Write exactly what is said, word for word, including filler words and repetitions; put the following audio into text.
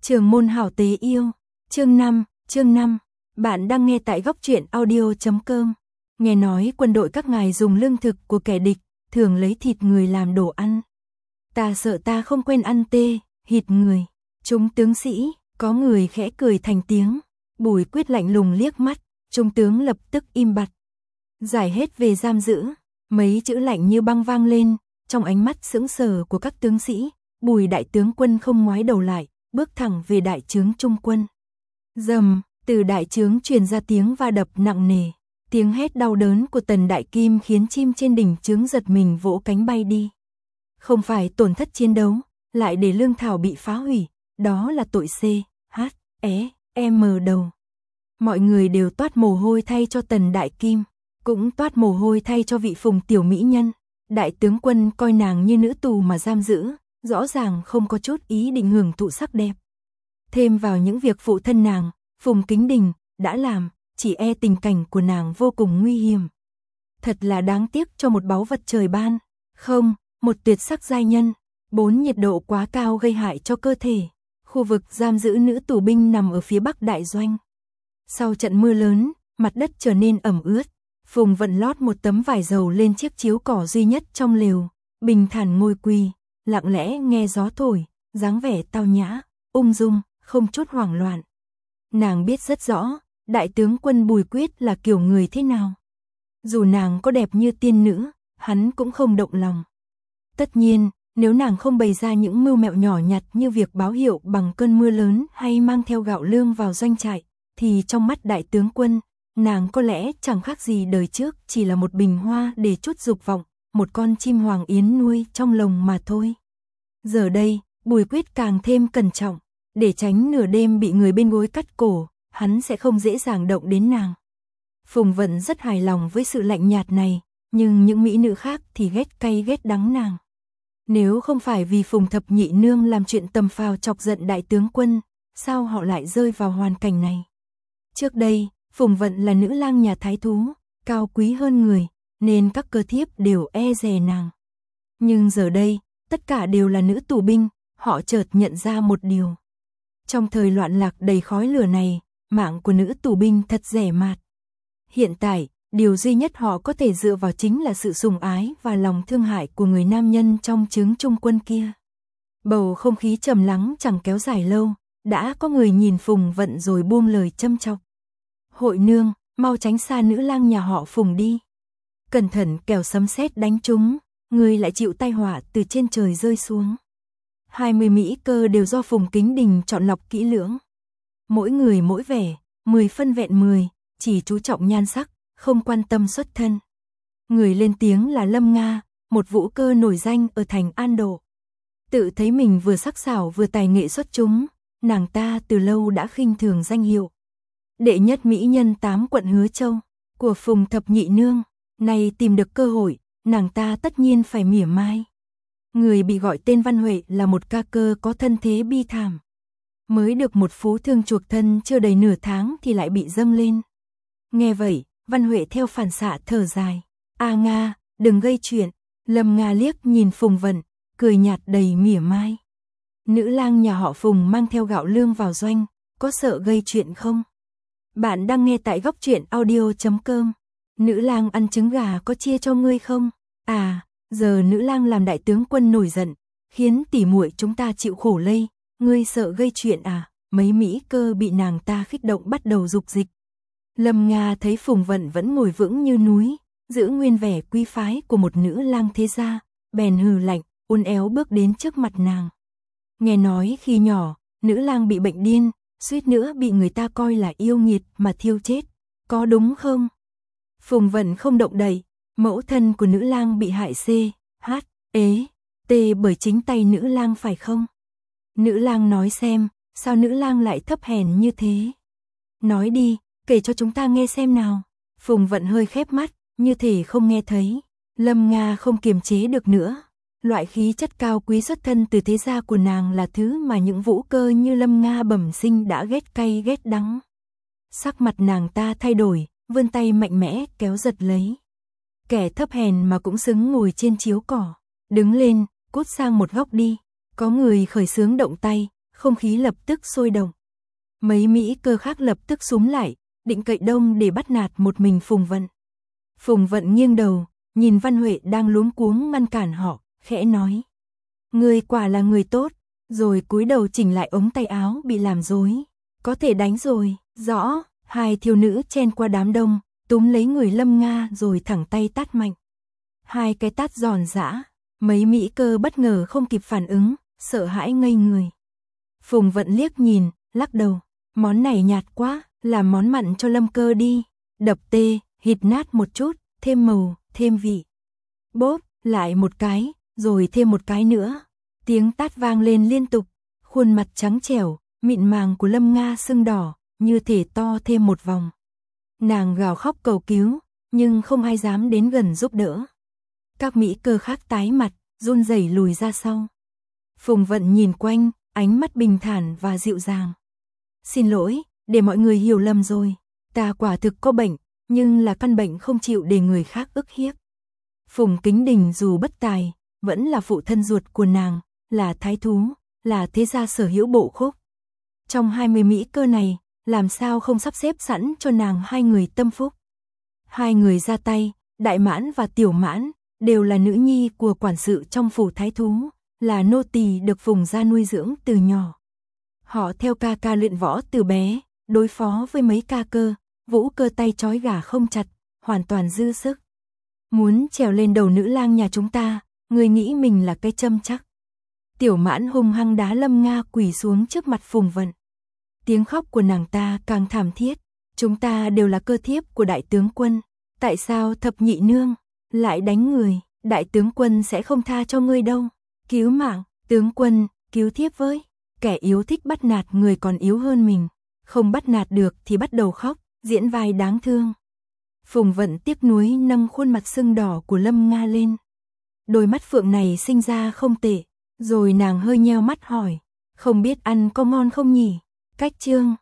Trường môn hảo tế yêu, chương năm, chương năm, bạn đang nghe tại góc truyện audio chấm com. Nghe nói quân đội các ngài dùng lương thực của kẻ địch, thường lấy thịt người làm đồ ăn. Ta sợ ta không quen ăn tê, thịt người. Chúng tướng sĩ, có người khẽ cười thành tiếng, Bùi Quyết lạnh lùng liếc mắt, trung tướng lập tức im bặt. Giải hết về giam giữ, mấy chữ lạnh như băng vang lên, trong ánh mắt sững sờ của các tướng sĩ, Bùi đại tướng quân không ngoái đầu lại, bước thẳng về đại trướng trung quân. Rầm, từ đại trướng truyền ra tiếng va đập nặng nề, tiếng hét đau đớn của Tần Đại Kim khiến chim trên đỉnh trướng giật mình vỗ cánh bay đi. Không phải tổn thất chiến đấu, lại để lương thảo bị phá hủy, đó là tội C, H, E, M đầu. Mọi người đều toát mồ hôi thay cho Tần Đại Kim, cũng toát mồ hôi thay cho vị Phùng tiểu mỹ nhân. Đại tướng quân coi nàng như nữ tù mà giam giữ, rõ ràng không có chút ý định hưởng thụ sắc đẹp. Thêm vào những việc phụ thân nàng, Phùng Kính Đình, đã làm, chỉ e tình cảnh của nàng vô cùng nguy hiểm. Thật là đáng tiếc cho một báu vật trời ban, không, một tuyệt sắc giai nhân, bốn nhiệt độ quá cao gây hại cho cơ thể. Khu vực giam giữ nữ tù binh nằm ở phía bắc đại doanh. Sau trận mưa lớn, mặt đất trở nên ẩm ướt. Phùng Vận lót một tấm vải dầu lên chiếc chiếu cỏ duy nhất trong lều, bình thản ngồi quỳ, lặng lẽ nghe gió thổi, dáng vẻ tao nhã, ung dung, không chút hoảng loạn. Nàng biết rất rõ, đại tướng quân Bùi Quyết là kiểu người thế nào. Dù nàng có đẹp như tiên nữ, hắn cũng không động lòng. Tất nhiên, nếu nàng không bày ra những mưu mẹo nhỏ nhặt như việc báo hiệu bằng cơn mưa lớn hay mang theo gạo lương vào doanh trại, thì trong mắt đại tướng quân, nàng có lẽ chẳng khác gì đời trước chỉ là một bình hoa để chút dục vọng, một con chim hoàng yến nuôi trong lồng mà thôi. Giờ đây, Bùi Quyết càng thêm cẩn trọng, để tránh nửa đêm bị người bên gối cắt cổ, hắn sẽ không dễ dàng động đến nàng. Phùng Vận rất hài lòng với sự lạnh nhạt này, nhưng những mỹ nữ khác thì ghét cay ghét đắng nàng. Nếu không phải vì Phùng Thập Nhị Nương làm chuyện tầm phào chọc giận đại tướng quân, sao họ lại rơi vào hoàn cảnh này? Trước đây, Phùng Vận là nữ lang nhà thái thú, cao quý hơn người, nên các cơ thiếp đều e dè nàng. Nhưng giờ đây, tất cả đều là nữ tù binh, họ chợt nhận ra một điều. Trong thời loạn lạc đầy khói lửa này, mạng của nữ tù binh thật rẻ mạt. Hiện tại, điều duy nhất họ có thể dựa vào chính là sự sủng ái và lòng thương hại của người nam nhân trong trướng trung quân kia. Bầu không khí trầm lắng chẳng kéo dài lâu, đã có người nhìn Phùng Vận rồi buông lời châm chọc. Hội nương, mau tránh xa nữ lang nhà họ Phùng đi. Cẩn thận kẻo sấm sét đánh trúng, người lại chịu tai họa từ trên trời rơi xuống. hai mươi mỹ cơ đều do Phùng Kính Đình chọn lọc kỹ lưỡng. Mỗi người mỗi vẻ, mười phân vẹn mười, chỉ chú trọng nhan sắc, không quan tâm xuất thân. Người lên tiếng là Lâm Nga, một vũ cơ nổi danh ở thành An Độ. Tự thấy mình vừa sắc sảo vừa tài nghệ xuất chúng, nàng ta từ lâu đã khinh thường danh hiệu đệ nhất mỹ nhân tám quận Hứa Châu của Phùng Thập Nhị Nương. Nay tìm được cơ hội, nàng ta tất nhiên phải mỉa mai. Người bị gọi tên Văn Huệ là một ca cơ có thân thế bi thảm. Mới được một phú thương chuộc thân chưa đầy nửa tháng thì lại bị dâng lên. Nghe vậy, Văn Huệ theo phản xạ thở dài. A Nga, đừng gây chuyện. Lâm Nga liếc nhìn Phùng Vận, cười nhạt đầy mỉa mai. Nữ lang nhà họ Phùng mang theo gạo lương vào doanh, có sợ gây chuyện không? Bạn đang nghe tại góc truyện audio chấm com. Nữ lang ăn trứng gà có chia cho ngươi không? À, giờ nữ lang làm đại tướng quân nổi giận, khiến tỉ muội chúng ta chịu khổ lây, ngươi sợ gây chuyện à? Mấy mỹ cơ bị nàng ta khích động bắt đầu dục dịch. Lâm Nga thấy Phùng Vận vẫn ngồi vững như núi, giữ nguyên vẻ quý phái của một nữ lang thế gia, bèn hừ lạnh, uốn éo bước đến trước mặt nàng. Nghe nói khi nhỏ, nữ lang bị bệnh điên, suýt nữa bị người ta coi là yêu nghiệt mà thiêu chết, có đúng không? Phùng Vận không động đậy, mẫu thân của nữ lang bị hại C, H, ế, T bởi chính tay nữ lang phải không? Nữ lang nói xem, sao nữ lang lại thấp hèn như thế? Nói đi, kể cho chúng ta nghe xem nào. Phùng Vận hơi khép mắt, như thể không nghe thấy. Lâm Nga không kiềm chế được nữa. Loại khí chất cao quý xuất thân từ thế gia của nàng là thứ mà những vũ cơ như Lâm Nga bẩm sinh đã ghét cay ghét đắng. Sắc mặt nàng ta thay đổi, vươn tay mạnh mẽ kéo giật lấy. Kẻ thấp hèn mà cũng xứng ngồi trên chiếu cỏ. Đứng lên, cút sang một góc đi. Có người khởi xướng động tay, không khí lập tức sôi động. Mấy Mỹ cơ khác lập tức xúm lại, định cậy đông để bắt nạt một mình Phùng Vận. Phùng Vận nghiêng đầu, nhìn Văn Huệ đang luống cuống ngăn cản họ, khẽ nói. Người quả là người tốt, rồi cúi đầu chỉnh lại ống tay áo bị làm rối. Có thể đánh rồi, rõ, hai thiếu nữ chen qua đám đông, túm lấy người Lâm Nga rồi thẳng tay tát mạnh. Hai cái tát giòn giã, mấy Mỹ cơ bất ngờ không kịp phản ứng, sợ hãi ngây người. Phùng Vận liếc nhìn, lắc đầu, món này nhạt quá, làm món mặn cho Lâm Cơ đi, đập tê, hịt nát một chút, thêm màu, thêm vị. Bốp, lại một cái, rồi thêm một cái nữa. Tiếng tát vang lên liên tục, khuôn mặt trắng trẻo, mịn màng của Lâm Nga sưng đỏ, như thể to thêm một vòng. Nàng gào khóc cầu cứu, nhưng không ai dám đến gần giúp đỡ. Các Mỹ cơ khác tái mặt, run rẩy lùi ra sau. Phùng Vận nhìn quanh, ánh mắt bình thản và dịu dàng. Xin lỗi, để mọi người hiểu lầm rồi. Ta quả thực có bệnh, nhưng là căn bệnh không chịu để người khác ức hiếp. Phùng Kính Đình dù bất tài, vẫn là phụ thân ruột của nàng, là thái thú, là thế gia sở hữu bộ khúc. Trong hai mươi Mỹ cơ này, làm sao không sắp xếp sẵn cho nàng hai người tâm phúc. Hai người ra tay, Đại Mãn và Tiểu Mãn, đều là nữ nhi của quản sự trong phủ thái thú, là nô tỳ được Phùng gia nuôi dưỡng từ nhỏ. Họ theo ca ca luyện võ từ bé, đối phó với mấy ca cơ, Vũ Cơ tay trói gà không chặt, hoàn toàn dư sức. Muốn trèo lên đầu nữ lang nhà chúng ta, người nghĩ mình là cây châm chắc. Tiểu Mãn hung hăng đá Lâm Nga quỳ xuống trước mặt Phùng Vận. Tiếng khóc của nàng ta càng thảm thiết, chúng ta đều là cơ thiếp của đại tướng quân, tại sao thập nhị nương lại đánh người, đại tướng quân sẽ không tha cho ngươi đâu. Cứu mạng, tướng quân, cứu thiếp với. Kẻ yếu thích bắt nạt người còn yếu hơn mình, không bắt nạt được thì bắt đầu khóc, diễn vai đáng thương. Phùng Vận tiếc nuối nâng khuôn mặt sưng đỏ của Lâm Nga lên. Đôi mắt phượng này sinh ra không tệ, rồi nàng hơi nheo mắt hỏi, không biết ăn có ngon không nhỉ? Cách chương